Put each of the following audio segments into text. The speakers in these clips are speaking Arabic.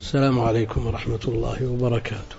السلام عليكم ورحمة الله وبركاته.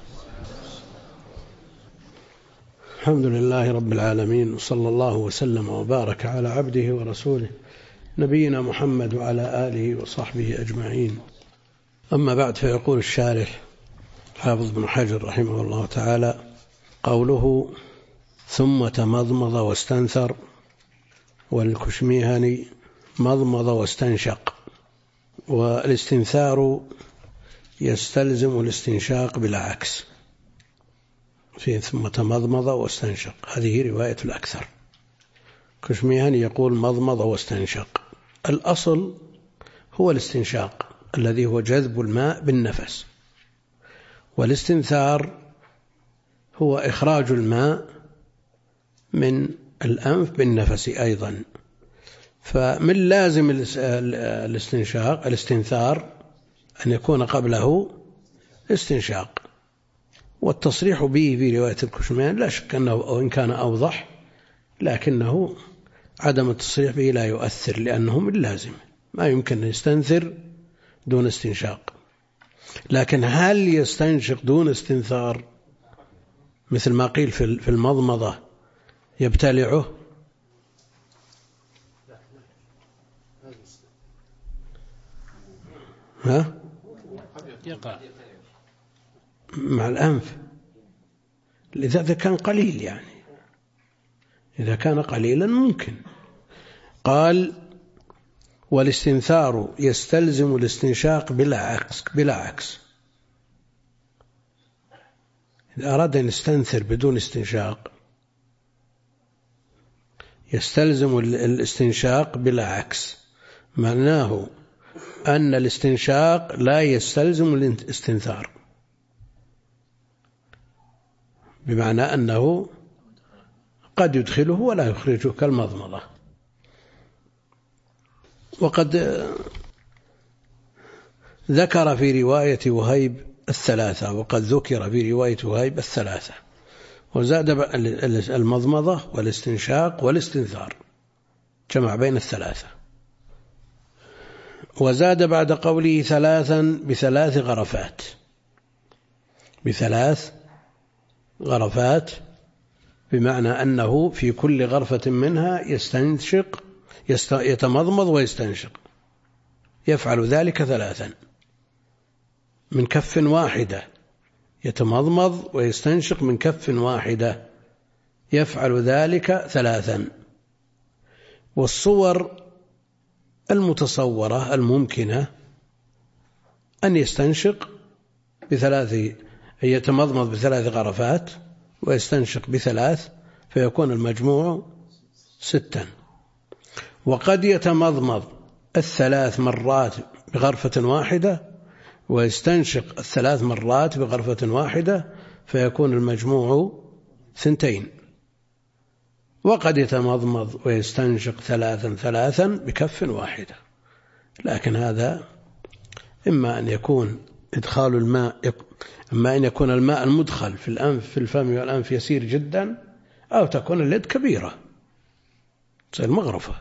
الحمد لله رب العالمين، وصلى الله وسلم وبارك على عبده ورسوله نبينا محمد وعلى آله وصحبه أجمعين. أما بعد، فيقول الشارح حافظ بن حجر رحمه الله تعالى: قوله ثم تمضمض واستنثر، والكشميهني مضمض واستنشق. والاستنثار يستلزم الاستنشاق بالعكس، في ثم تمضمض واستنشق، هذه رواية الأكثر. كشميهني يقول مضمض واستنشق. الأصل هو الاستنشاق الذي هو جذب الماء بالنفس، والاستنثار هو إخراج الماء من الأنف بالنفس أيضا. فمن لازم الاستنثار أن يكون قبله استنشاق، والتصريح به في رواية الكشميهني لا شك أنه وإن كان أوضح، لكنه عدم التصريح به لا يؤثر، لأنه من لازم، ما يمكن أن يستنثر دون استنشاق. لكن هل يستنشق دون استنثار مثل ما قيل في المضمضة يبتلعه؟ يقع مع الأنف، إذا كان قليل، يعني إذا كان قليلا ممكن. قال: والاستنثار يستلزم الاستنشاق بلا عكس. إذا أراد أن يستنثر بدون استنشاق يستلزم الاستنشاق بلا عكس، معناه أن الاستنشاق لا يستلزم الاستنثار، بمعنى أنه قد يدخله ولا يخرجه كالمضمضة. وقد ذكر في رواية وهيب الثلاثة، وقد ذكر في رواية وهيب الثلاثة، وزاد المضمضة والاستنشاق والاستنثار، جمع بين الثلاثة. وزاد بعد قوله ثلاثا بثلاث غرفات، بمعنى أنه في كل غرفة منها يتمضمض ويستنشق، يفعل ذلك ثلاثا من كف واحدة، يتمضمض ويستنشق من كف واحدة، يفعل ذلك ثلاثا. والصور المتصورة الممكنة أن يستنشق يتمضمض بثلاث غرفات ويستنشق بثلاث، فيكون المجموع 6. وقد يتمضمض 3 مرات بغرفة واحدة ويستنشق 3 مرات بغرفة واحدة، فيكون المجموع 2. وقد يتمضمض ويستنشق 3 بكف واحدة. لكن هذا إما أن يكون إدخال الماء، أما أن يكون الماء المدخل في الأنف في الفم والأنف يسير جدا، أو تكون اليد كبيرة تصير مغرفة،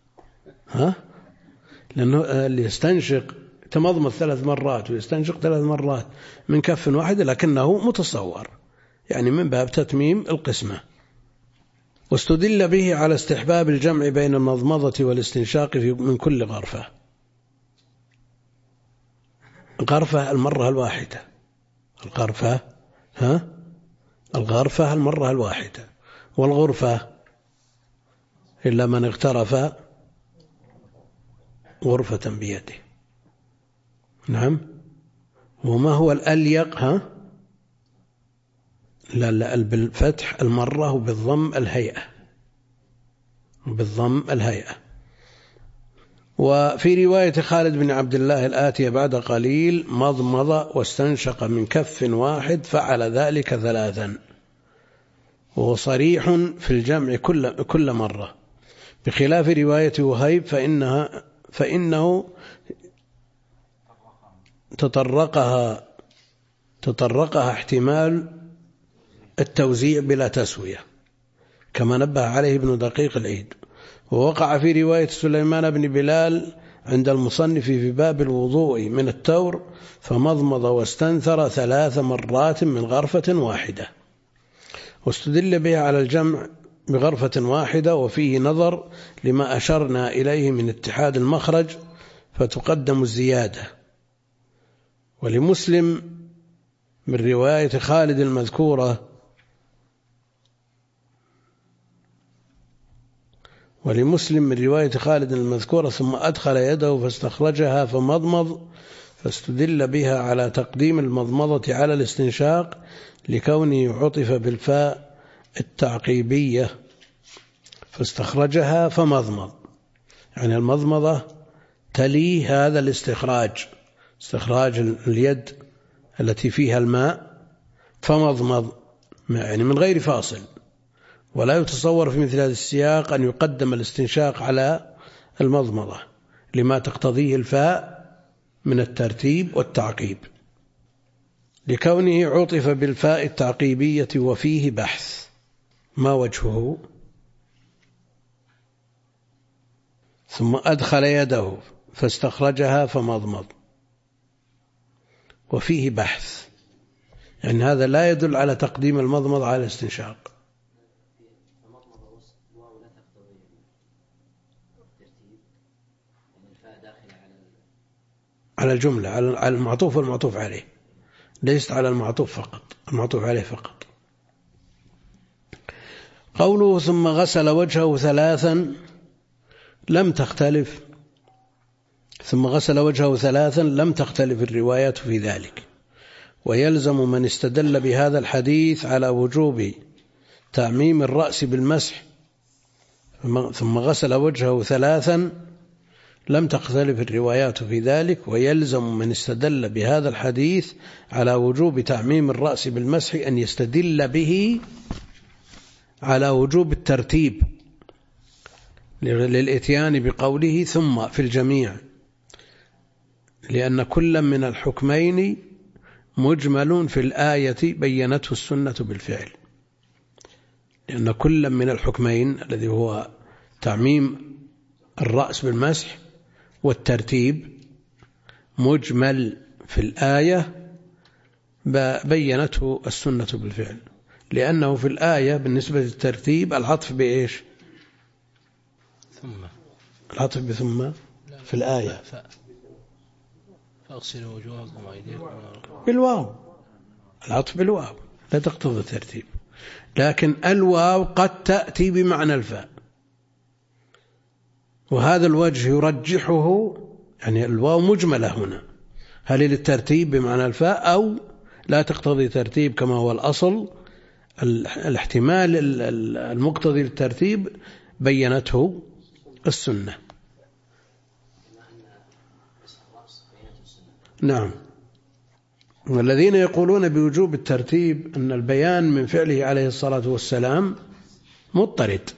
لأنه اللي يستنشق تمضمض 3 مرات ويستنشق 3 مرات من كف واحدة، لكنه متصور، يعني من باب تتميم القسمة. واستدل به على استحباب الجمع بين المضمضة والاستنشاق من كل غرفة. الغرفة المرة الواحدة، الغرفة المرة الواحدة، والغرفة إلا من اغترف غرفة بيده. نعم. وما هو الأليق؟ لا بالفتح المرة، وبالضم الهيئة. وفي رواية خالد بن عبد الله الآتية بعد قليل: مضمض واستنشق من كف واحد، فعل ذلك 3. وهو صريح في الجمع كل مرة، بخلاف رواية وهيب فإنه تطرقها احتمال التوزيع بلا تسوية، كما نبه عليه ابن دقيق العيد. ووقع في رواية سليمان بن بلال عند المصنف في باب الوضوء من التور فمضمض واستنثر 3 مرات من غرفة واحدة، واستدل بها على الجمع بغرفة واحدة، وفيه نظر لما أشرنا إليه من اتحاد المخرج فتقدم الزيادة. ولمسلم من رواية خالد المذكورة ثم أدخل يده فاستخرجها فمضمض، فاستدل بها على تقديم المضمضة على الاستنشاق لكونه عطف بالفاء التعقيبية، فاستخرجها فمضمض، يعني المضمضة تلي هذا الاستخراج، استخراج اليد التي فيها الماء، فمضمض يعني من غير فاصل. ولا يتصور في مثل هذا السياق أن يقدم الاستنشاق على المضمضة لما تقتضيه الفاء من الترتيب والتعقيب، لكونه عطف بالفاء التعقيبية وفيه بحث. ما وجهه؟ ثم أدخل يده فاستخرجها فمضمض، وفيه بحث، يعني هذا لا يدل على تقديم المضمض على الاستنشاق. على الجملة، على المعطوف والمعطوف عليه، ليست على المعطوف فقط، المعطوف عليه فقط. قوله ثم غسل وجهه 3 لم تختلف، ثم غسل وجهه 3 لم تختلف الروايات في ذلك، ويلزم من استدل بهذا الحديث على وجوب تعميم الرأس بالمسح. ثم غسل وجهه 3 لم تختلف الروايات في ذلك، ويلزم من استدل بهذا الحديث على وجوب تعميم الرأس بالمسح أن يستدل به على وجوب الترتيب للإتيان بقوله ثم في الجميع، لأن كل من الحكمين مجمل في الآية بينته السنة بالفعل، لأن كل من الحكمين الذي هو تعميم الرأس بالمسح والترتيب مجمل في الآية بينته السنة بالفعل، لأنه في الآية بالنسبة للترتيب العطف بإيش؟ ثم، العطف بثم في الآية فأغسلوا وجوهكم وأيديكم بالواو، العطف بالواو لا تقتضي الترتيب، لكن الواو قد تأتي بمعنى الفاء، وهذا الوجه يرجحه، يعني الواو مجملة هنا، هل للترتيب بمعنى الفاء أو لا تقتضي ترتيب كما هو الأصل؟ الاحتمال المقتضي للترتيب بينته السنة. نعم. والذين يقولون بوجوب الترتيب أن البيان من فعله عليه الصلاة والسلام مضطرد،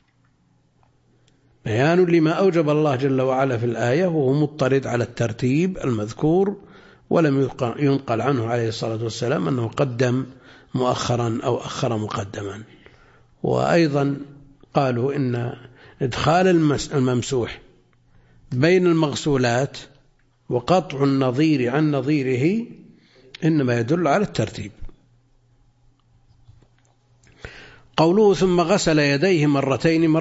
بيان لما أوجب الله جل وعلا في الآية، وهو مضطرد على الترتيب المذكور، ولم ينقل عنه عليه الصلاة والسلام أنه قدم مؤخرا أو أخر مقدما. وأيضا قالوا إن إدخال الممسوح بين المغسولات وقطع النظير عن نظيره إنما يدل على الترتيب. قوله ثم غسل يديه مرتين.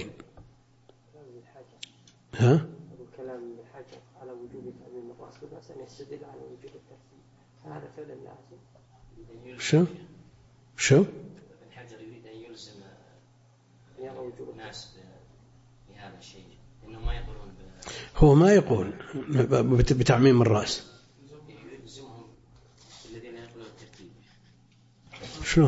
ها؟ الكلام من الحجر على وجوب تأمين الرأس بالرأس أن يستدل على وجوب الترتيب، فهذا فعلا لازم. شو؟ الحجر يريد أن يلزم الناس بهذا الشيء، إنه ما يقولون هو ما يقول بتعميم الرأس، يلزمهم الذين يقولون الترتيب. شلون؟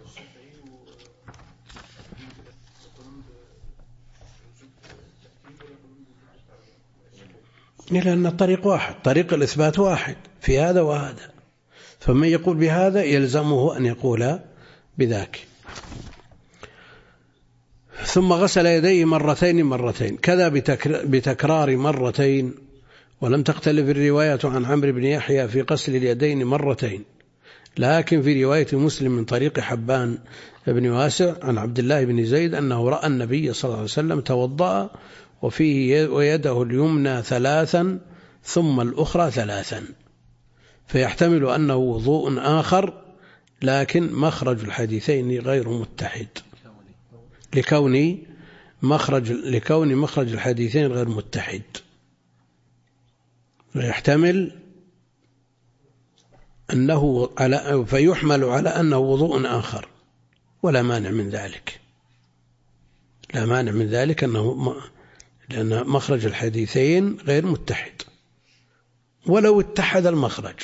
لأن الطريق واحد، طريق الإثبات واحد في هذا وهذا، فمن يقول بهذا يلزمه أن يقول بذاك. ثم غسل يديه مرتين كذا بتكرار مرتين، ولم تختلف الرواية عن عمرو بن يحيى في غسل اليدين مرتين، لكن في رواية مسلم من طريق حبان بن واسع عن عبد الله بن زيد أنه رأى النبي صلى الله عليه وسلم توضأ وفيه ويده اليمنى 3 ثم الأخرى 3، فيحتمل أنه وضوء آخر، لكن مخرج الحديثين غير متحد لكون مخرج الحديثين غير متحد، فيحتمل فيحمل على أنه وضوء آخر، ولا مانع من ذلك، لا مانع من ذلك لأن مخرج الحديثين غير متحد. ولو اتحد المخرج،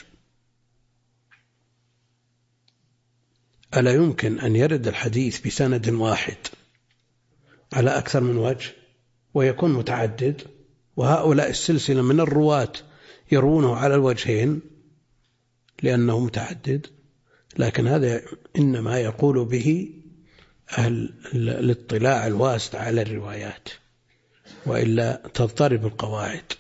ألا يمكن أن يرد الحديث بسند واحد على أكثر من وجه ويكون متعدد، وهؤلاء السلسلة من الرواة يروونه على الوجهين لأنه متعدد؟ لكن هذا إنما يقول به أهل الاطلاع الواسع على الروايات، وإلا تضطرب القواعد.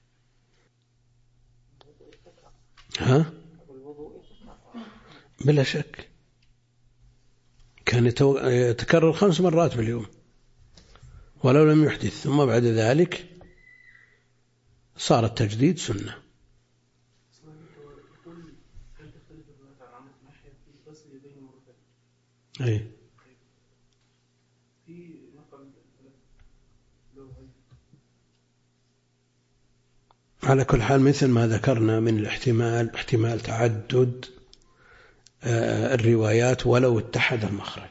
بلا شك كان يتكرر 5 مرات في اليوم ولو لم يحدث، ثم بعد ذلك صار التجديد سنة. أي على كل حال مثل ما ذكرنا من الاحتمال، احتمال تعدد الروايات ولو اتحد المخرج.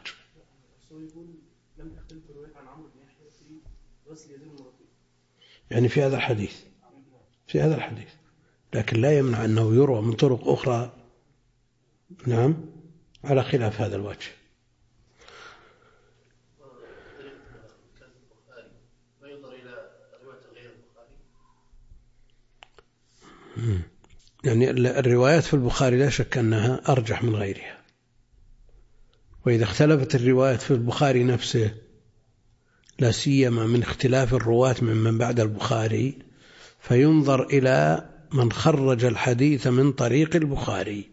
يعني في هذا الحديث، لكن لا يمنع أنه يروى من طرق أخرى، نعم، على خلاف هذا الوجه. يعني الروايات في البخاري لا شك أنها أرجح من غيرها، وإذا اختلفت الروايات في البخاري نفسه، لا سيما من اختلاف الرواة من بعد البخاري، فينظر إلى من خرج الحديث من طريق البخاري،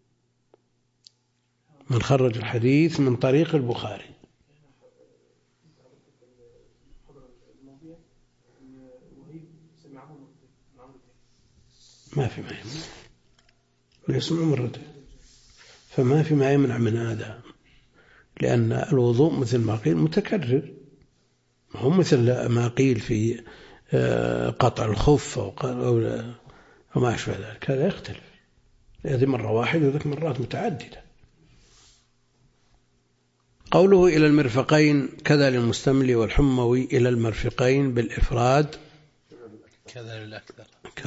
ما في ما يمنع، يسمع مرته، فما في ما يمنع من هذا، لأن الوضوء مثل ما قيل متكرر، هو مثل ما قيل في قطع الخف أو ما أشبه ذلك، هذا يختلف، هذه مرة واحدة وذلك مرات متعددة. قوله إلى المرفقين كذا للمستملي والحموي إلى المرفقين بالإفراد كذا للأكثر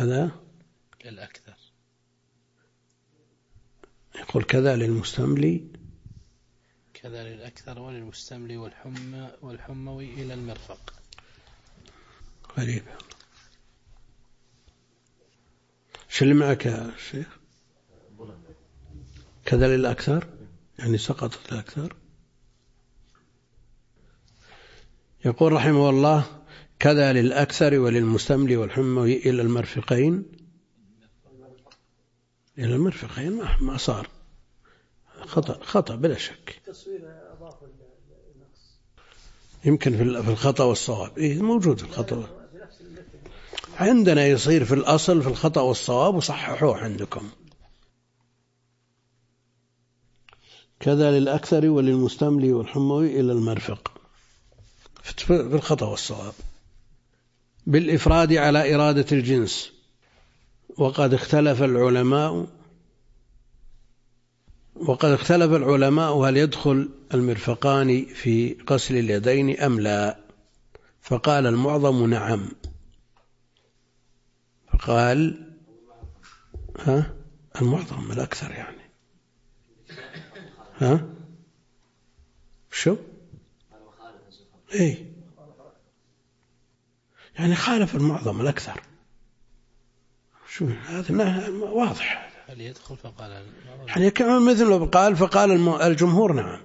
يقول كذا للمستملي كذا للأكثر وللمستملي والحموي إلى المرفق. غريب. شو اللي معك يا شيخ؟ كذا للأكثر يعني سقطت الأكثر. يقول رحمه الله كذا للأكثر وللمستملي والحموي إلى المرفقين. إلى المرفقين ما صار خطأ بلا شك. يمكن في الخطأ والصواب موجود في الخطأ عندنا، يصير في الأصل في الخطأ والصواب وصححوه عندكم. كذا للأكثر وللمستملي والحموي إلى المرفق في الخطأ والصواب بالإفراد على إرادة الجنس. وقد اختلف العلماء هل يدخل المرفقان في غسل اليدين أم لا، فقال المعظم نعم. فقال المعظم الأكثر يعني شو يعني خالف المعظم الأكثر. شو هذا واضح. هل يدخل فقال يعني كمان مثل لو قال فقال الجمهور نعم،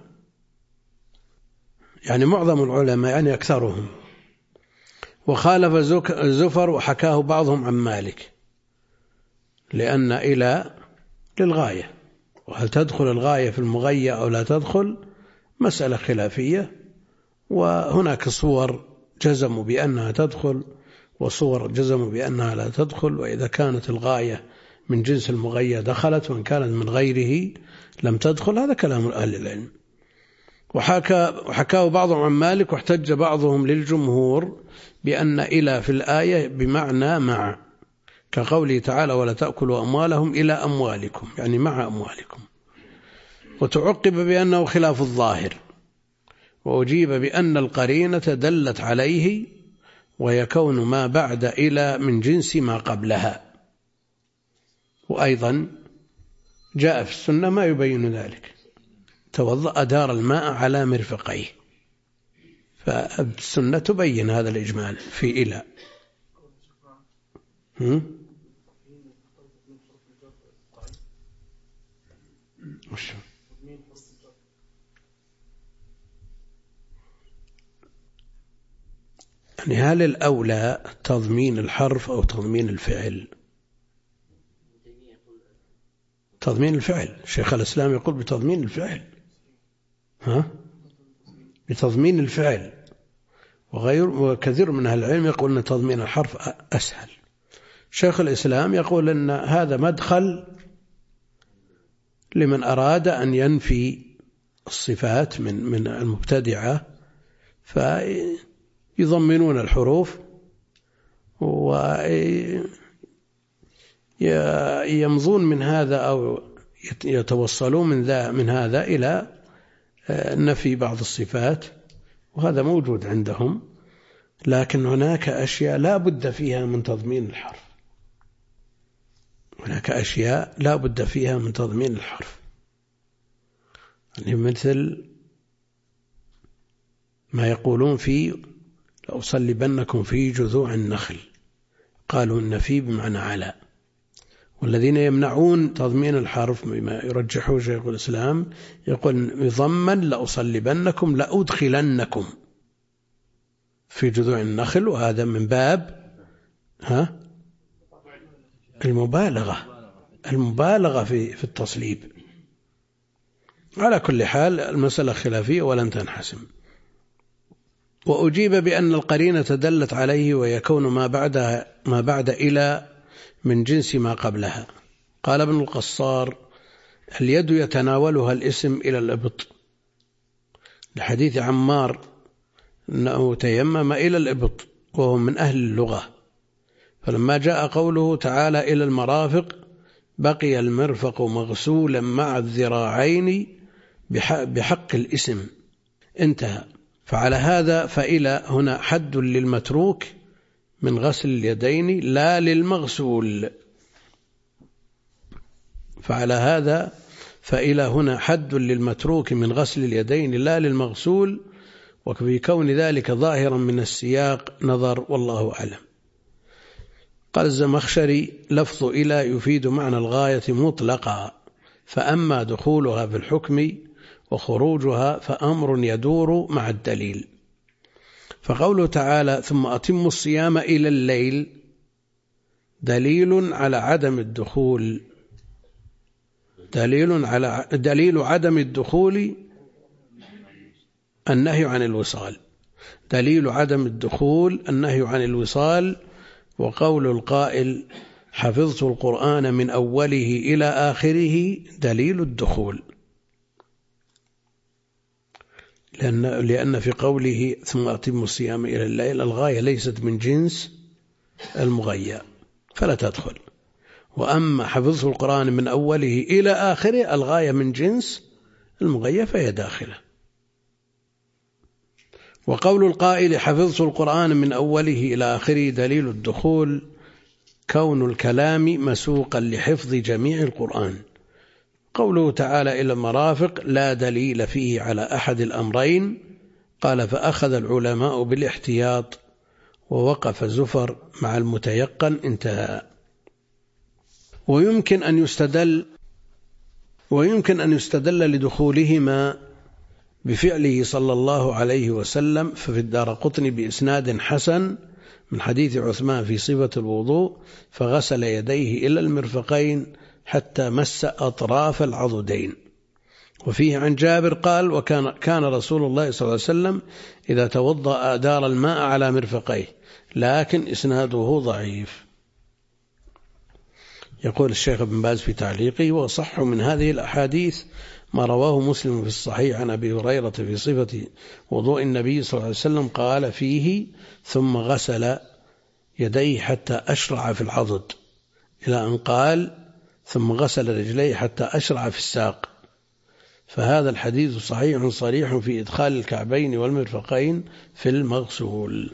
يعني معظم العلماء يعني أكثرهم. وخالف زفر وحكاه بعضهم عن مالك، لأن إلى للغاية، وهل تدخل الغاية في المغية أو لا تدخل مسألة خلافية، وهناك صور جزموا بأنها تدخل وصور جزموا بأنها لا تدخل، وإذا كانت الغاية من جنس المغية دخلت، وإن كانت من غيره لم تدخل. هذا كلام أهل العلم. وحكاه بعضهم عن مالك، واحتج بعضهم للجمهور بأن إلى في الآية بمعنى مع، كقوله تعالى ولا تأكلوا أموالهم إلى أموالكم، يعني مع أموالكم. وتعقب بأنه خلاف الظاهر، وأجيب بأن القرينة دلت عليه ويكون ما بعد إلى من جنس ما قبلها. وأيضا جاء في السنة ما يبين ذلك، توضأ أدار الماء على مرفقيه، فالسنة تبين هذا الإجمال في إلى. يعني هل الأولى تضمين الحرف أو تضمين الفعل؟ تضمين الفعل. شيخ الإسلام يقول بتضمين الفعل، بتضمين الفعل، وكثير من أهل العلم يقول أن تضمين الحرف أسهل. شيخ الإسلام يقول أن هذا مدخل لمن أراد أن ينفي الصفات من المبتدعة، فيضمنون الحروف ويمضون من هذا أو يتوصلون من هذا إلى نفي بعض الصفات، وهذا موجود عندهم. لكن هناك أشياء لا بد فيها من تضمين الحرف، هناك أشياء لا بد فيها من تضمين الحرف، يعني مثل ما يقولون في لأصلبنكم في جذوع النخل، قالوا إن في بمعنى على. والذين يمنعون تضمين الحرف بما يرجحه شيخ الإسلام يقول يضمن لأصلبنكم لأدخلنكم في جذوع النخل، وهذا من باب المبالغة في التصليب. على كل حال المسألة خلافية ولن تنحسم. وأجيب بأن القرينة دلت عليه ويكون ما بعد إلى من جنس ما قبلها. قال ابن القصار اليد يتناولها الاسم إلى الإبط، لحديث عمار أنه تيمم إلى الإبط وهو من أهل اللغة، فلما جاء قوله تعالى إلى المرافق بقي المرفق مغسولا مع الذراعين بحق الاسم، انتهى. فعلى هذا فإلى هنا حد للمتروك من غسل اليدين لا للمغسول. فعلى هذا فإلى هنا حد للمتروك من غسل اليدين لا للمغسول، وفي كون ذلك ظاهرا من السياق نظر والله أعلم. قال الزمخشري لفظ إلى يفيد معنى الغاية مطلقا، فأما دخولها في الحكم وخروجها فأمر يدور مع الدليل. فقوله تعالى ثم أتموا الصيام إلى الليل دليل على عدم الدخول، دليل عدم الدخول النهي عن الوصال، دليل عدم الدخول النهي عن الوصال. وقول القائل حفظت القرآن من أوله إلى آخره دليل الدخول، لأن في قوله ثم أتموا الصيام إلى الليل الغاية ليست من جنس المغيى فلا تدخل، وأما حفظت القرآن من أوله إلى آخره الغاية من جنس المغيى فهي داخلة. وقول القائل حفظت القرآن من أوله إلى آخره دليل الدخول كون الكلام مسوقا لحفظ جميع القرآن. قوله تعالى إلى المرافق لا دليل فيه على أحد الأمرين، قال فأخذ العلماء بالاحتياط ووقف زفر مع المتيقن، انتهى. ويمكن أن يستدل لدخولهما بفعله صلى الله عليه وسلم، ففي الدارقطني بإسناد حسن من حديث عثمان في صفة الوضوء فغسل يديه إلى المرفقين حتى مس أطراف العضدين، وفيه عن جابر قال كان رسول الله صلى الله عليه وسلم إذا توضأ أدار الماء على مرفقيه، لكن إسناده ضعيف. يقول الشيخ ابن باز في تعليقه: وصح من هذه الأحاديث ما رواه مسلم في الصحيح عن أبي هريرة في صفة وضوء النبي صلى الله عليه وسلم قال فيه: ثم غسل يديه حتى أشرع في العضد، إلى أن قال: ثم غسل رجليه حتى أشرع في الساق. فهذا الحديث صحيح صريح في إدخال الكعبين والمرفقين في المغسول.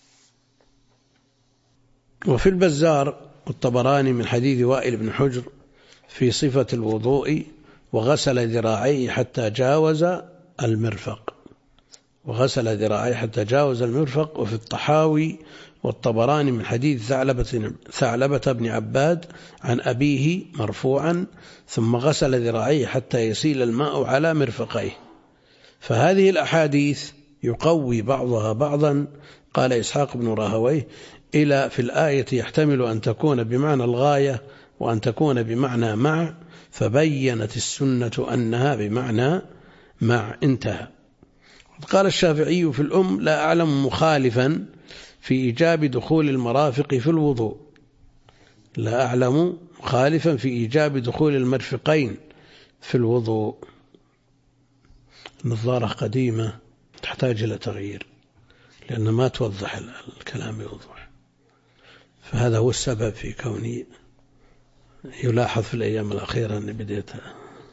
وفي البزار والطبراني من حديث وائل بن حجر في صفة الوضوء: وغسل ذراعيه حتى جاوز المرفق، وغسل ذراعيه حتى جاوز المرفق. وفي الطحاوي والطبراني من حديث ثعلبة بن عباد عن أبيه مرفوعا: ثم غسل ذراعيه حتى يسيل الماء على مرفقيه. فهذه الأحاديث يقوي بعضها بعضا. قال إسحاق بن راهويه: إلى في الآية يحتمل أن تكون بمعنى الغاية وأن تكون بمعنى مع، فبينت السنة أنها بمعنى مع. انتهى. قال الشافعي في الأم: لا أعلم مخالفا في إيجاب دخول المرافق في الوضوء. لا أعلم مخالفا في إيجاب دخول المرفقين في الوضوء. النظارة قديمة تحتاج إلى تغيير لأن ما توضح الكلام بوضوح، فهذا هو السبب في كوني يلاحظ في الأيام الأخيرة أن بديتها.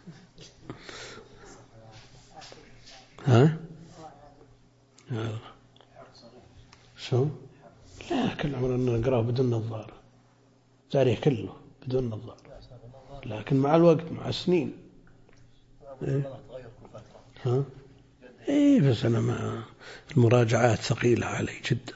ها؟ شو؟ لا، كل عمرنا نقرأه بدون نظارة، تاريخ كله بدون نظارة، لكن مع الوقت مع السنين. ها؟ إيه بس أنا مع المراجعات ثقيلة علي جدا.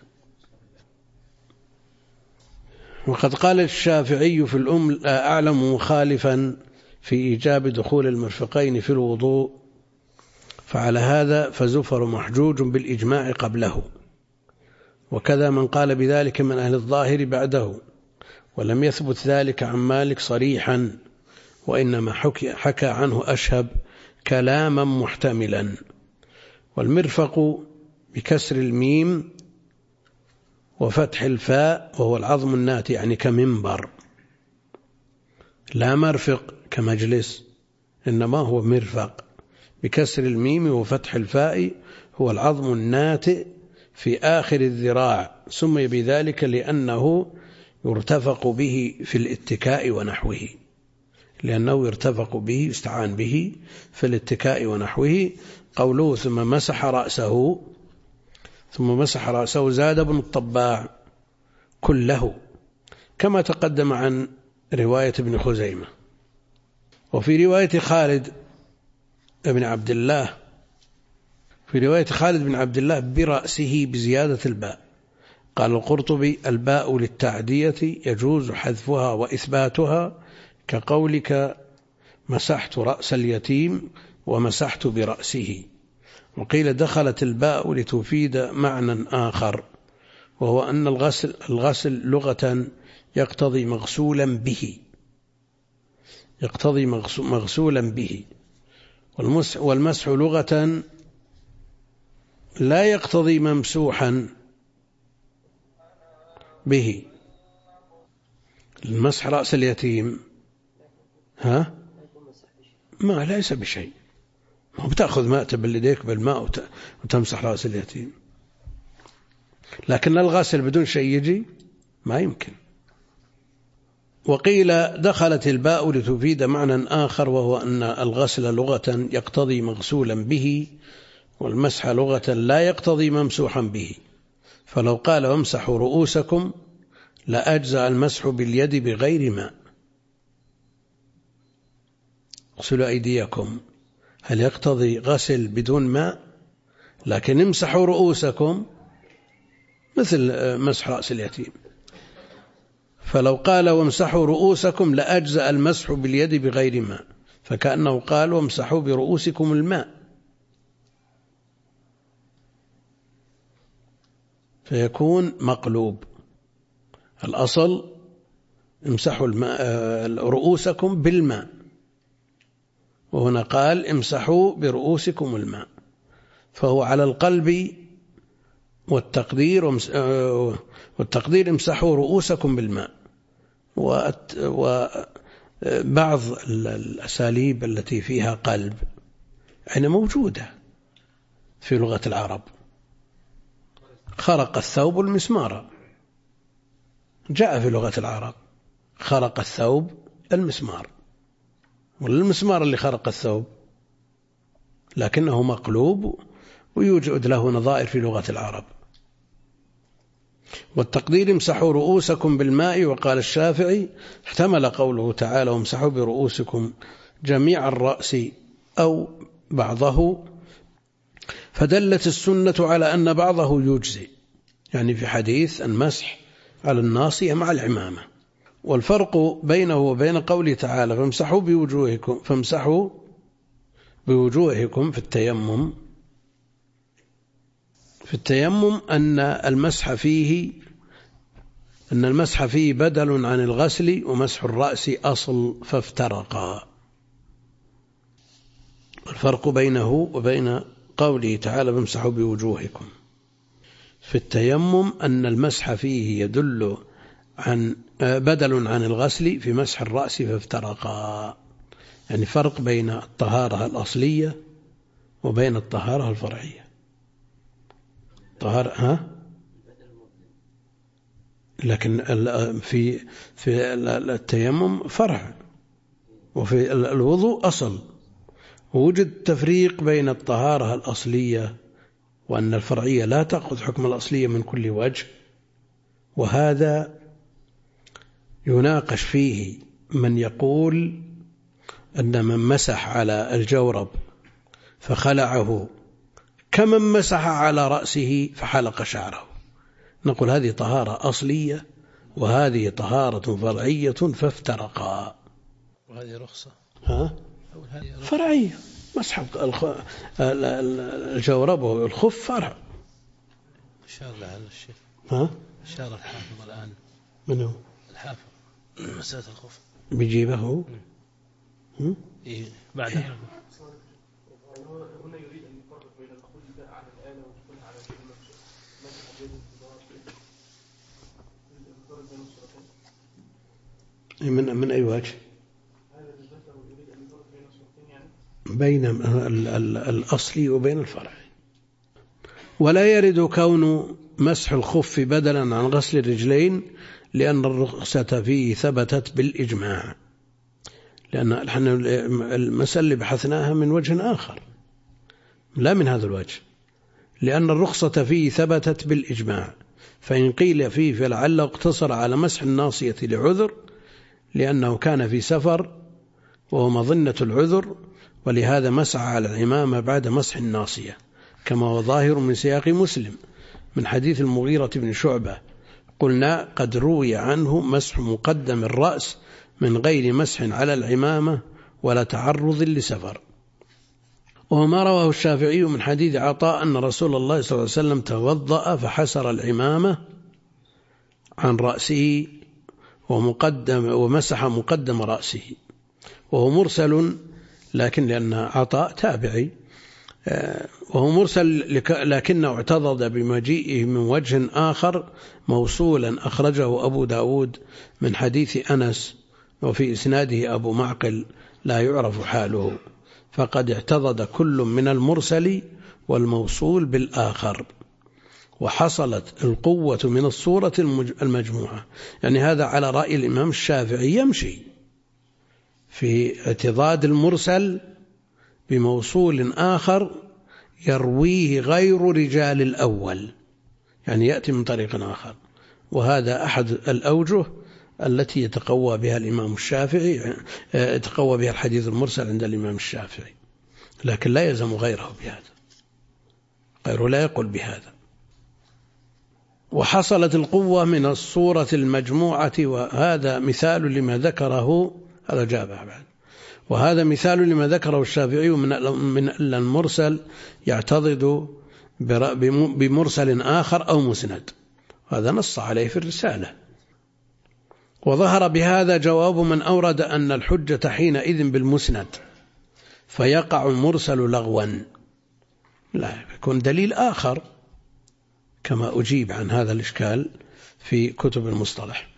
وقد قال الشافعي في الأم: لا أعلم مخالفا في إيجاب دخول المرفقين في الوضوء، فعلى هذا فزفر محجوج بالإجماع قبله، وكذا من قال بذلك من أهل الظاهر بعده، ولم يثبت ذلك عن مالك صريحا، وإنما حكى عنه أشهب كلاما محتملا. والمرفق بكسر الميم وفتح الفاء، وهو العظم الناتئ يعني كمنبر، لا مرفق كمجلس، إنما هو مرفق بكسر الميم وفتح الفاء، هو العظم الناتئ في آخر الذراع، سمي بذلك لأنه يرتفق به في الاتكاء ونحوه، لأنه يرتفق به يستعان به في الاتكاء ونحوه. قوله ثم مسح رأسه زاد ابن الطباع كله، كما تقدم عن رواية ابن خزيمة. وفي رواية خالد بن عبد الله برأسه بزيادة الباء. قال القرطبي: الباء للتعدية يجوز حذفها وإثباتها، كقولك مسحت رأس اليتيم ومسحت برأسه. وقيل دخلت الباء لتفيد معنى آخر، وهو أن الغسل لغة يقتضي مغسولا به، والمسح لغة لا يقتضي ممسوحا به. المسح رأس اليتيم ما ليس بشيء، ما بتأخذ ماء تبل يديك بالماء وتمسح رأس اليتيم، لكن الغسل بدون شيء يجي ما يمكن. وقيل دخلت الباء لتفيد معنى آخر، وهو أن الغسل لغة يقتضي مغسولا به، والمسح لغة لا يقتضي ممسوحا به. فلو قال وامسحوا رؤوسكم لأجزأ المسح باليد بغير ماء. اغسلوا أيديكم هل يقتضي غسل بدون ماء؟ لكن امسحوا رؤوسكم مثل مسح رأس اليتيم. فلو قال وامسحوا رؤوسكم لأجزأ المسح باليد بغير ماء، فكأنه قال وامسحوا برؤوسكم الماء، فيكون مقلوب. الأصل امسحوا رؤوسكم بالماء، وهنا قال امسحوا برؤوسكم الماء، فهو على القلب، والتقدير امسحوا رؤوسكم بالماء. وبعض الأساليب التي فيها قلب يعني موجودة في لغة العرب. خرق الثوب المسمار، جاء في لغة العرب خرق الثوب المسمار، والمسمار اللي خرق الثوب، لكنه مقلوب ويوجد له نظائر في لغة العرب. والتقدير امسحوا رؤوسكم بالماء. وقال الشافعي احتمل قوله تعالى وامسحوا برؤوسكم جميع الرأس أو بعضه، فدلت السنة على أن بعضه يجزي، يعني في حديث المسح على الناصية مع العمامة. والفرق بينه وبين قوله تعالى فامسحوا بوجوهكم في التيمم أن المسح فيه بدل عن الغسل، ومسح الرأس أصل فافترقا. الفرق بينه وبين قوله تعالى فامسحوا بوجوهكم في التيمم أن المسح فيه يدل عن بدل عن الغسل في مسح الرأس فافترقا، يعني فرق بين الطهارة الأصلية وبين الطهارة الفرعية. لكن في التيمم فرع، وفي الوضوء أصل. ووجد تفريق بين الطهارة الأصلية وأن الفرعية لا تأخذ حكم الأصلية من كل وجه، وهذا يناقش فيه من يقول أن من مسح على الجورب فخلعه كمن مسح على رأسه فحلق شعره. نقول هذه طهارة أصلية وهذه طهارة فرعية فافترقا. وهذه رخصة فرعية، مسح الجورب والخف فرع. أشار لعل الشيخ أشار الحافظ الآن. من هو الحافظ؟ مسألة الخف بيجيبه بعد هنا يريد أن يفرق بين الخلفة على الآلة والخلفة على شيء من أي وجه؟ بين الأصل وبين الفرع. ولا يرد كون مسح الخف بدلا عن غسل الرجلين، لأن الرخصة فيه ثبتت بالإجماع، لأن المسألة اللي بحثناها من وجه آخر لا من هذا الوجه، لأن الرخصة فيه ثبتت بالإجماع. فإن قيل فيه فلعله اقتصر على مسح الناصية لعذر، لأنه كان في سفر وهو مظنة العذر، ولهذا مسح على العمامة بعد مسح الناصية، كما هو ظاهر من سياق مسلم من حديث المغيرة بن شعبة. قلنا قد روي عنه مسح مقدم الرأس من غير مسح على العمامة ولا تعرض لسفر. وما رواه الشافعي من حديث عطاء أن رسول الله صلى الله عليه وسلم توضأ فحسر العمامة عن رأسه ومسح مقدم رأسه، وهو مرسل، لكن لأن عطاء تابعي وهو مرسل، لكنه اعتضد بمجيئه من وجه آخر موصولا أخرجه أبو داود من حديث أنس، وفي إسناده أبو معقل لا يعرف حاله، فقد اعتضد كل من المرسل والموصول بالآخر، وحصلت القوة من الصورة المجموعة. يعني هذا على رأي الإمام الشافعي يمشي في اعتضاد المرسل بموصول آخر يرويه غير رجال الأول، يعني يأتي من طريق آخر، وهذا أحد الأوجه التي يتقوى بها الإمام الشافعي، يتقوى بها الحديث المرسل عند الإمام الشافعي، لكن لا يلزم غيره بهذا، غيره لا يقول بهذا. وحصلت القوة من الصورة المجموعة، وهذا مثال لما ذكره، هذا جابه بعد، وهذا مثال لما ذكره الشافعي من المرسل يعتضد بمرسل آخر أو مسند، هذا نص عليه في الرسالة. وظهر بهذا جواب من أورد أن الحجة حينئذ بالمسند، فيقع المرسل لغوا، لا، يكون دليل آخر، كما أجيب عن هذا الإشكال في كتب المصطلح.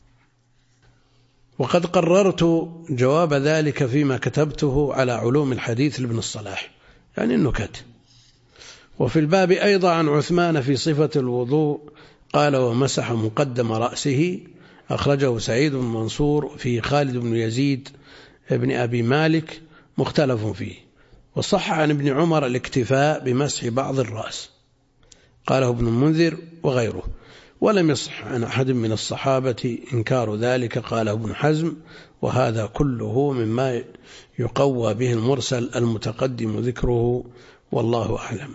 وقد قررت جواب ذلك فيما كتبته على علوم الحديث لابن الصلاح، يعني النكت. وفي الباب أيضا عن عثمان في صفة الوضوء قال: ومسح مقدم رأسه، أخرجه سعيد بن منصور في خالد بن يزيد بن أبي مالك، مختلف فيه. وصح عن ابن عمر الاكتفاء بمسح بعض الرأس، قاله ابن المنذر وغيره. ولم يصح عن أحد من الصحابة إنكار ذلك، قاله ابن حزم. وهذا كله مما يقوى به المرسل المتقدم ذكره، والله أعلم.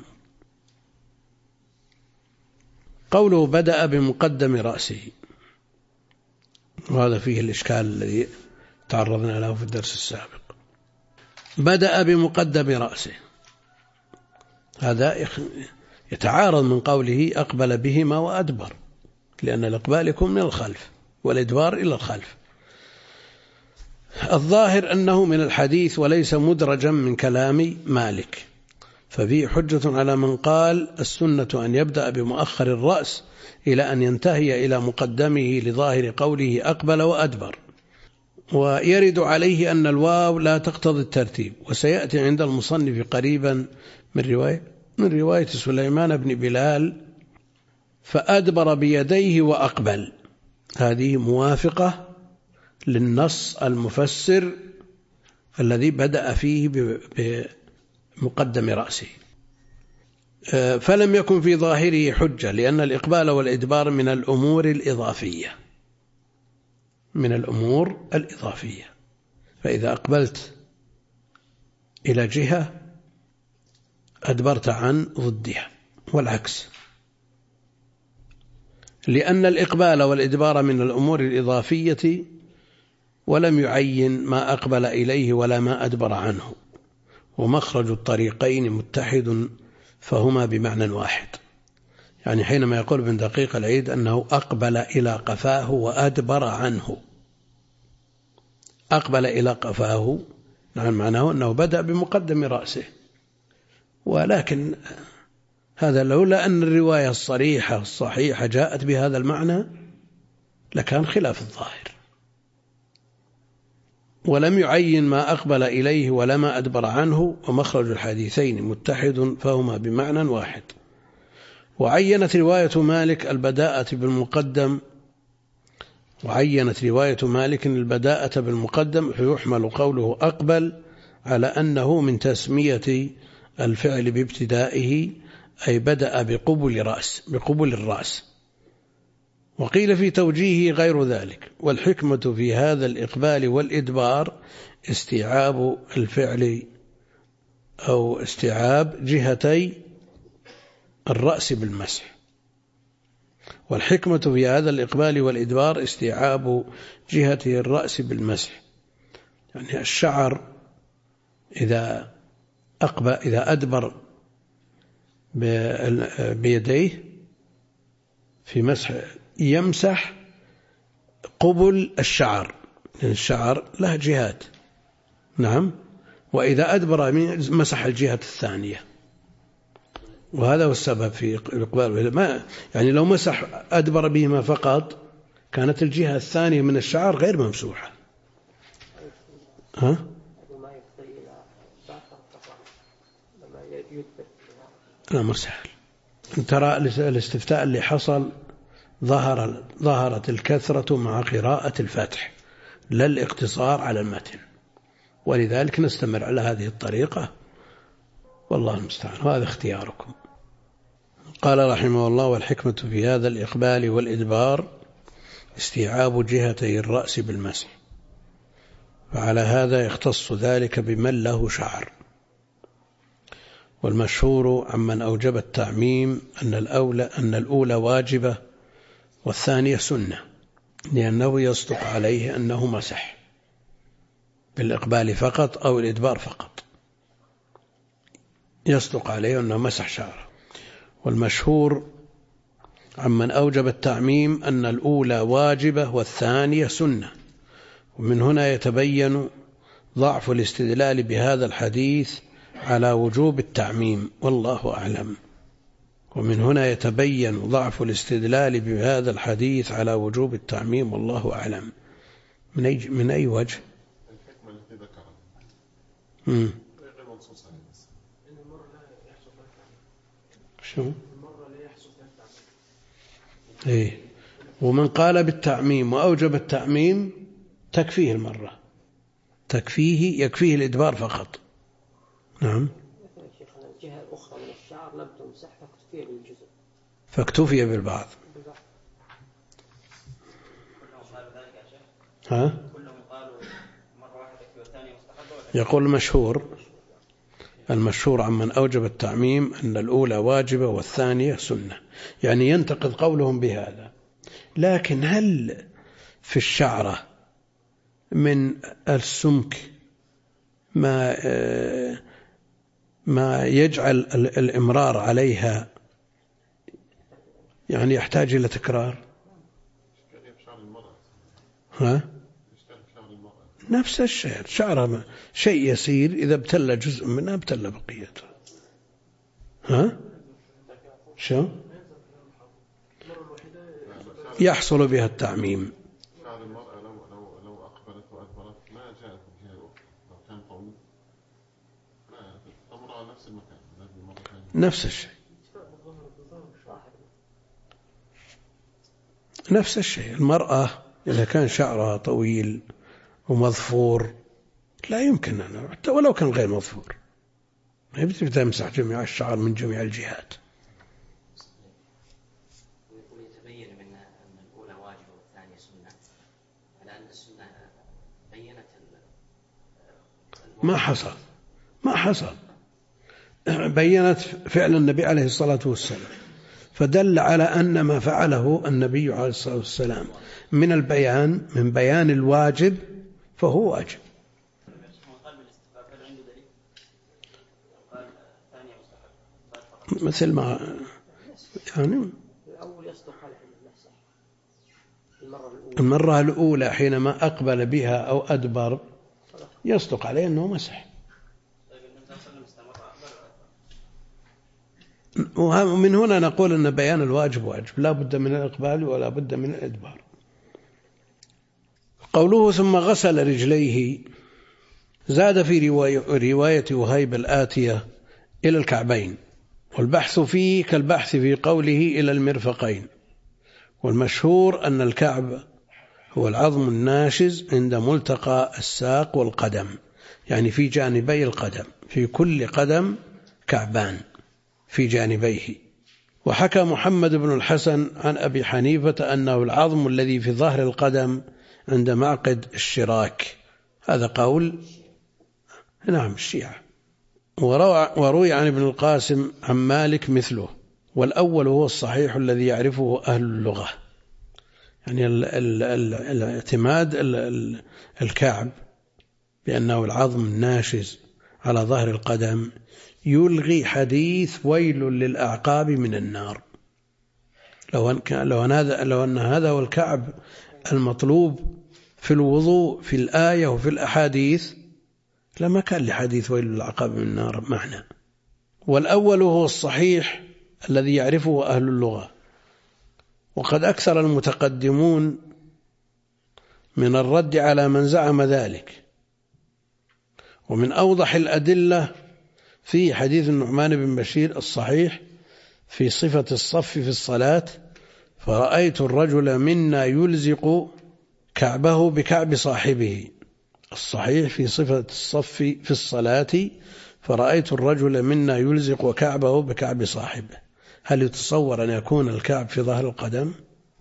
قوله بدأ بمقدم رأسه، وهذا فيه الإشكال الذي تعرضنا له في الدرس السابق. بدأ بمقدم رأسه، هذا يتعارض من قوله أقبل بهما وأدبر، لأن الإقبال يكون من الخلف والإدبار إلى الخلف. الظاهر أنه من الحديث وليس مدرجا من كلام مالك، ففيه حجة على من قال السنة أن يبدأ بمؤخر الرأس إلى أن ينتهي إلى مقدمه لظاهر قوله أقبل وأدبر. ويرد عليه أن الواو لا تقتضي الترتيب، وسيأتي عند المصنف قريبا من رواية سليمان بن بلال: فأدبر بيديه وأقبل. هذه موافقة للنص المفسر الذي بدأ فيه بمقدم رأسه. فلم يكن في ظاهره حجة، لأن الإقبال والإدبار من الأمور الإضافية، فإذا أقبلت إلى جهة أدبرت عن ضدها، والعكس. لأن الإقبال والإدبار من الأمور الإضافية، ولم يعين ما أقبل إليه ولا ما أدبر عنه، ومخرج الطريقين متحد، فهما بمعنى واحد. يعني حينما يقول ابن دقيق العيد أنه أقبل إلى قفاه وأدبر عنه، أقبل إلى قفاه، نعم، معناه أنه بدأ بمقدم رأسه. ولكن هذا لولا أن الرواية الصريحة الصحيحة جاءت بهذا المعنى لكان خلاف الظاهر. ولم يعين ما أقبل إليه ولا ما أدبر عنه، ومخرج الحديثين متحد، فهما بمعنى واحد. وعينت رواية مالك البداءة بالمقدم، فيحمل قوله أقبل على أنه من تسمية الفعل بابتدائه، أي بدأ بقبل الرأس. وقيل في توجيهه غير ذلك. والحكمة في هذا الإقبال والإدبار استيعاب الفعل أو استيعاب جهتي الرأس بالمسح. والحكمة في هذا الإقبال والإدبار استيعاب جهتي الرأس بالمسح، يعني الشعر إذا أدبر بيديه في مسح يمسح قبل الشعر، لأن الشعر له جهات، نعم، وإذا أدبر مسح الجهة الثانية. وهذا هو السبب في الإقبال. يعني لو مسح أدبر بهما فقط كانت الجهة الثانية من الشعر غير ممسوحة. لا، مسهل. ترى الاستفتاء اللي حصل ظهرت الكثرة مع قراءة الفتح، لا الاقتصار على المتن، ولذلك نستمر على هذه الطريقة، والله المستعان، وهذا اختياركم. قال رحمه الله: والحكمة في هذا الإقبال والإدبار استيعاب جهتي الرأس بالمسح، فعلى هذا يختص ذلك بمن له شعر. والمشهور عمن أوجب التعميم أن الأولى واجبة والثانية سنة، لأنه يصدق عليه أنه مسح بالإقبال فقط أو الإدبار فقط، يصدق عليه أنه مسح شعره. والمشهور عمن أوجب التعميم أن الأولى واجبة والثانية سنة، ومن هنا يتبين ضعف الاستدلال بهذا الحديث على وجوب التعميم، والله أعلم. ومن هنا يتبين ضعف الاستدلال بهذا الحديث على وجوب التعميم، والله أعلم. من أي وجه؟ الحكمة التي ذكرها. غير منصوص عليه بس. إن المرة لا يحصل فيها التعميم. شو؟ المرة لا يحصل فيها التعميم. إيه. ومن قال بالتعميم وأوجب التعميم تكفيه المرة، يكفيه الإدبار فقط. نعم. شيخنا الجهة الأخرى من الشعر لم تمسح فاكتفي بالجزء. فاكتفي بالبعض. ها؟ يقول المشهور عمن أوجب التعميم أن الأولى واجبة والثانية سنة، يعني ينتقد قولهم بهذا. لكن هل في الشعرة من السمك ما يجعل الإمرار عليها يعني يحتاج إلى تكرار؟ ها؟ نفس الشيء، شعرها شيء يسير، إذا ابتل جزء منها ابتل بقيته. ها؟ شو؟ يحصل بها التعميم. شعر المرأة لو أقبلت وأدبرت ما جاءت بها الأخرى، لو كان طويل ما تمر على نفس المكان. نفس الشيء، نفس الشيء. المرأة إذا كان شعرها طويل ومظفور لا يمكن أن حتى ولو كان غير مظفور ما يمكن تمسح جميع الشعر من جميع الجهات. ويتبين من أن الأولى واجبة والثانية سنة، على أن السنة بينت ما حصل بينت فعل النبي عليه الصلاة والسلام، فدل على أن ما فعله النبي عليه الصلاة والسلام من البيان، من بيان الواجب، فهو واجب. مثل ما يعني المرة الأولى حينما أقبل بها أو أدبر يصدق عليه أنه مسح. ومن هنا نقول أن بيان الواجب واجب، لا بد من الإقبال ولا بد من الإدبار. قوله ثم غسل رجليه زاد في رواية وهيب الآتية إلى الكعبين، والبحث فيه كالبحث في قوله إلى المرفقين. والمشهور أن الكعب هو العظم الناشز عند ملتقى الساق والقدم، يعني في جانبي القدم، في كل قدم كعبان في جانبيه. وحكى محمد بن الحسن عن أبي حنيفة أنه العظم الذي في ظهر القدم عند معقد الشراك. هذا قول نعم الشيعة. وروي عن ابن القاسم عن مالك مثله، والأول هو الصحيح الذي يعرفه أهل اللغة، يعني الاعتماد الكعب بأنه العظم الناشز على ظهر القدم يلغي حديث ويل للأعقاب من النار. لو أن هذا هو الكعب المطلوب في الوضوء في الآية وفي الأحاديث لما كان لحديث ويل للأعقاب من النار معنى. والأول هو الصحيح الذي يعرفه أهل اللغة. وقد أكثر المتقدمون من الرد على من زعم ذلك، ومن أوضح الأدلة في حديث النعمان بن بشير الصحيح في صفة الصف في الصلاة: فرأيت الرجل منا يلزق كعبه بكعب صاحبه. الصحيح في صفة الصف في الصلاة: فرأيت الرجل منا يلزق كعبه بكعب صاحبه. هل يتصور أن يكون الكعب في ظهر القدم؟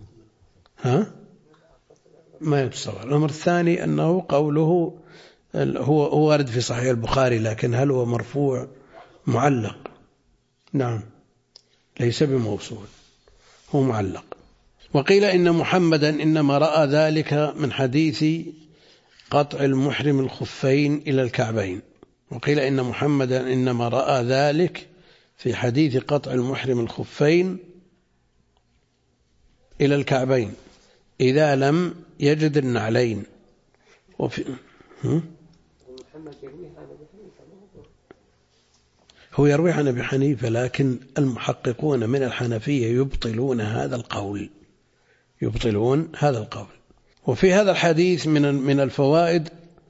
ما يتصور. الأمر الثاني أنه قوله هو وارد في صحيح البخاري، لكن هل هو مرفوع معلق؟ نعم، ليس بموصول، هو معلق. وقيل إن محمدا إنما رأى ذلك من حديث قطع المحرم الخفين إلى الكعبين. وقيل إن محمدا إنما رأى ذلك في حديث قطع المحرم الخفين إلى الكعبين إذا لم يجد النعلين. هو يروي عن أبي حنيفة، لكن المحققون من الحنفية يبطلون هذا القول، يبطلون هذا القول. وفي هذا الحديث من الفوائد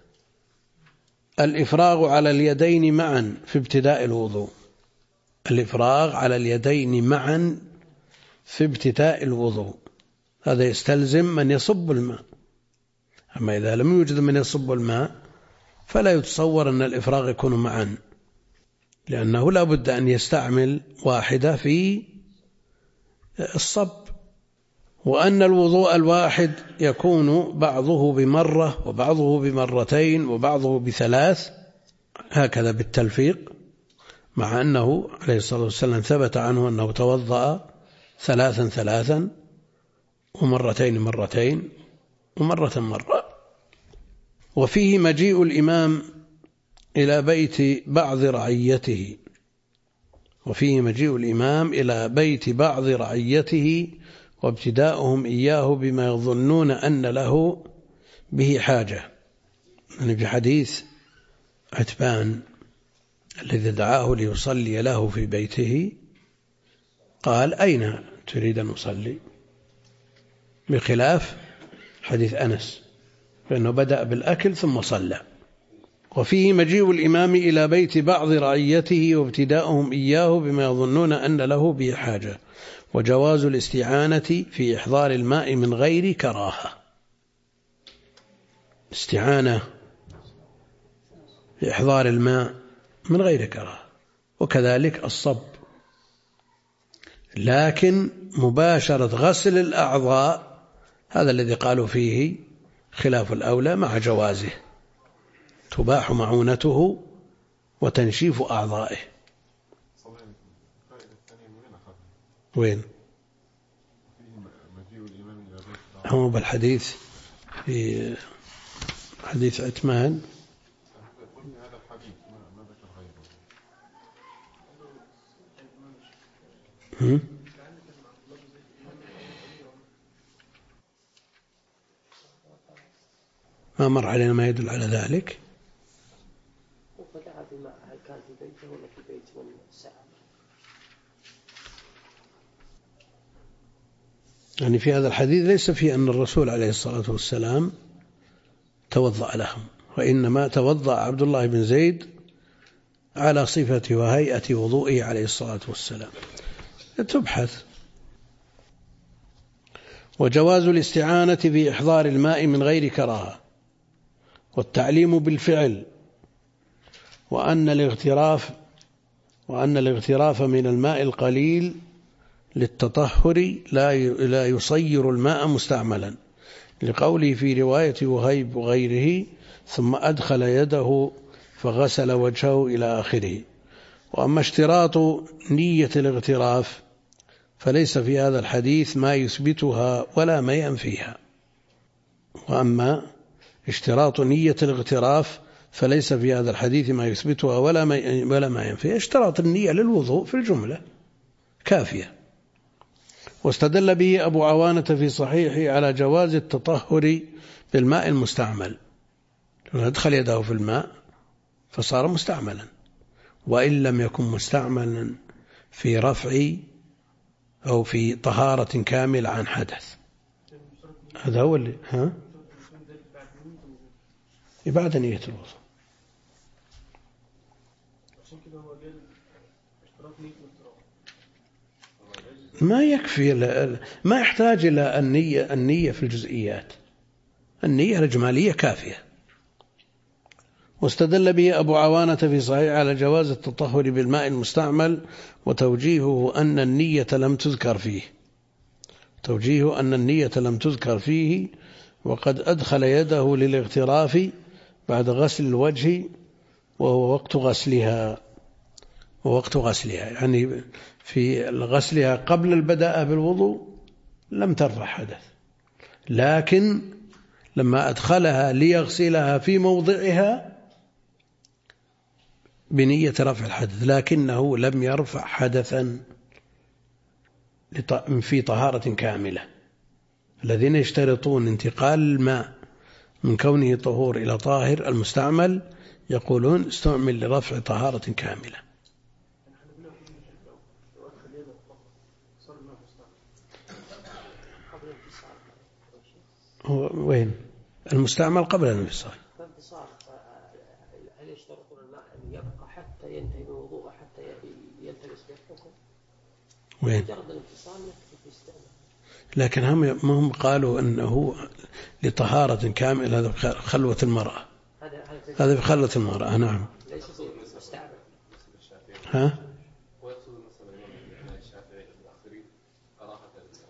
الإفراغ على اليدين معا في ابتداء الوضوء، الإفراغ على اليدين معا في ابتداء الوضوء، هذا يستلزم من يصب الماء. أما إذا لم يوجد من يصب الماء فلا يتصور أن الإفراغ يكون معا، لأنه لا بد أن يستعمل واحدة في الصب، وأن الوضوء الواحد يكون بعضه بمرة وبعضه بمرتين وبعضه بثلاث، هكذا بالتلفيق، مع أنه عليه الصلاة والسلام ثبت عنه أنه توضأ ثلاثا ومرتين ومرة مرة. وفيه مجيء الإمام إلى بيت بعض رعيته، وفيه مجيء الإمام إلى بيت بعض رعيته وابتداؤهم إياه بما يظنون أن له به حاجة. يعني في حديث عتبان الذي دعاه ليصلي له في بيته قال: أين تريد أن أصلي؟ بخلاف حديث أنس فإنه بدأ بالأكل ثم صلى. وفيه مجيء الإمام إلى بيت بعض رعيته وابتداؤهم إياه بما يظنون أن له به حاجة، وجواز الاستعانة في إحضار الماء من غير كراهة، استعانة في إحضار الماء من غير كراهة، وكذلك الصب. لكن مباشرة غسل الأعضاء هذا الذي قالوا فيه خلاف الأولى مع جوازه، تباح معونته وتنشيف أعضائه. وين هو بالحديث في حديث عثمان؟ ما مر علينا ما يدل على ذلك. وفدعا بماء، هل كان في بيته ولا في بيت من الساعة؟ يعني في هذا الحديث ليس فيه أن الرسول عليه الصلاة والسلام توضأ لهم، وإنما توضأ عبد الله بن زيد على صفة وهيئة وضوئه عليه الصلاة والسلام. تبحث. وجواز الاستعانة في إحضار الماء من غير كراهة، والتعليم بالفعل، وأن الاغتراف من الماء القليل للتطهر لا يصير الماء مستعملا، لقوله في رواية وهيب وغيره: ثم أدخل يده فغسل وجهه إلى آخره. وأما اشتراط نية الاغتراف فليس في هذا الحديث ما يثبتها ولا ما ينفيها. وأما اشتراط نية الاغتراف فليس في هذا الحديث ما يثبتها ولا ما ينفيها. اشتراط النية للوضوء في الجملة كافية. واستدل به أبو عوانة في صحيحه على جواز التطهر بالماء المستعمل، أدخل يده في الماء فصار مستعملا، وإن لم يكن مستعملا في رفع أو في طهارة كاملة عن حدث. هذا هو اللي بعد نية الوضوء. ما يكفي، ما يحتاج إلى النية في الجزئيات، النية الإجمالية كافية. واستدل به أبو عوانة في صحيح على جواز التطهر بالماء المستعمل، وتوجيهه أن النية لم تذكر فيه، وقد أدخل يده للاغتراف بعد غسل الوجه وهو وقت غسلها، يعني في غسلها قبل البدء بالوضوء لم ترفع حدث، لكن لما أدخلها ليغسلها في موضعها بنية رفع الحدث، لكنه لم يرفع حدثا في طهارة كاملة. الذين يشترطون انتقال الماء من كونه طهور إلى طاهر المستعمل يقولون استعمل لرفع طهارة كاملة. وين المستعمل قبل الانفصال؟ هل يشترطون الماء أن يبقى حتى ينتهي الوضوء حتى يلتبس بالحكم؟ وين؟ مجرد الانفصال يكفي استعمال. لكن هم قالوا أنه لطهارة كاملة. هذا خلوة المرأة. هذا في خلوة المرأة. نعم. ليس مستعمل. ها؟ ويقصد مثلا الإمام الشافعي الآخرين كراهة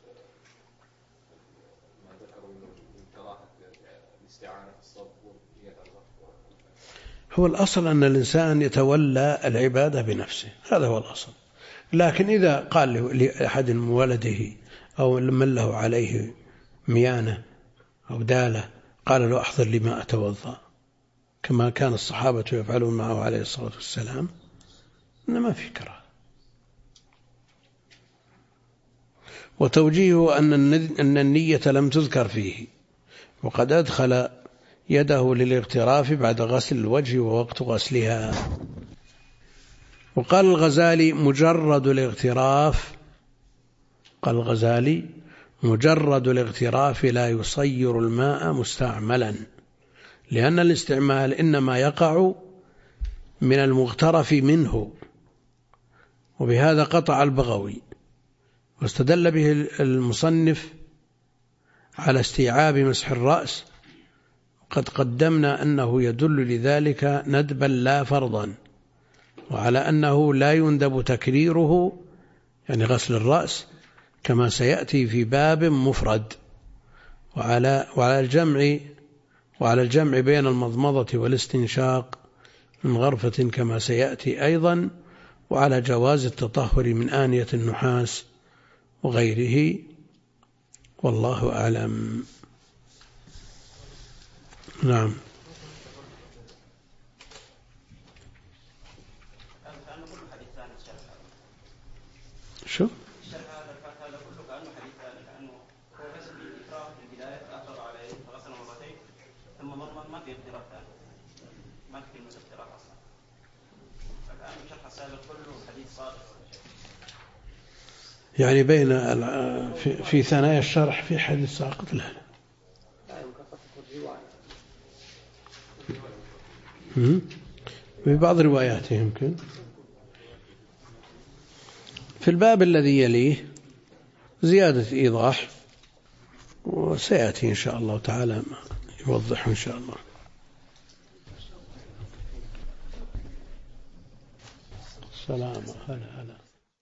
ما ذكروا من كراهة الاستعانة في الصوت والنية الرفع. هو الأصل أن الإنسان يتولى العبادة بنفسه، هذا هو الأصل. لكن إذا قال لأحد من ولده أو من له عليه ميانة أو دالة قال له أحضر لي ما أتوضأ كما كان الصحابة يفعلون معه عليه الصلاة والسلام، إنما في كراهة. وتوجيهه أن النية لم تذكر فيه، وقد أدخل يده للاغتراف بعد غسل الوجه ووقت غسلها. وقال الغزالي مجرد الاغتراف، قال الغزالي مجرد الاغتراف لا يصير الماء مستعملا، لأن الاستعمال إنما يقع من المغترف منه. وبهذا قطع البغوي، واستدل به المصنف على استيعاب مسح الرأس، قد قدمنا أنه يدل لذلك ندبا لا فرضا، وعلى أنه لا يندب تكريره يعني غسل الرأس كما سيأتي في باب مفرد، وعلى الجمع بين المضمضة والاستنشاق من غرفة كما سيأتي أيضا، وعلى جواز التطهر من آنية النحاس وغيره، والله أعلم. نعم. شو؟ يعني بين في ثنايا الشرح في حديث ساقط له في بعض رواياته يمكن. في الباب الذي يليه زيادة إيضاح، وسيأتي إن شاء الله تعالى يوضح إن شاء الله. سلام. هلا.